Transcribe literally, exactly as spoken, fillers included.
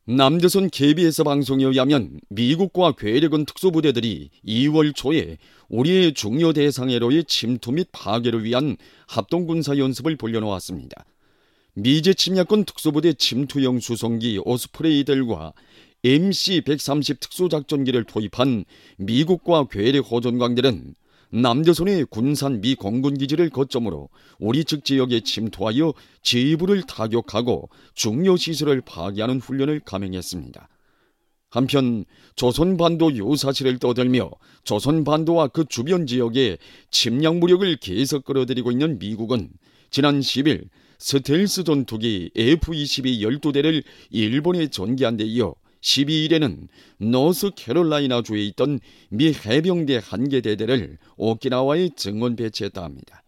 남조선 케이비에스 방송에 의하면 미국과 괴뢰군 특수부대들이 이월 초에 우리의 중요 대상해로의 침투 및 파괴를 위한 합동군사연습을 벌여놓았습니다. 미제 침략군 특수부대 침투형 수송기 오스프레이들과 엠씨 백삼십 특수작전기를 투입한 미국과 괴뢰 호전광들은 남조선의 군산 미 공군기지를 거점으로 우리 측 지역에 침투하여 지부를 타격하고 중요 시설을 파괴하는 훈련을 감행했습니다. 한편 조선반도 유사시를 떠들며 조선반도와 그 주변 지역에 침략 무력을 계속 끌어들이고 있는 미국은 지난 십일 스텔스 전투기 에프 이십이 열두 대를 일본에 전개한 데 이어 십이일에는 노스캐롤라이나주에 있던 미 해병대 한 개 대대를 오키나와에 증원 배치했다 합니다.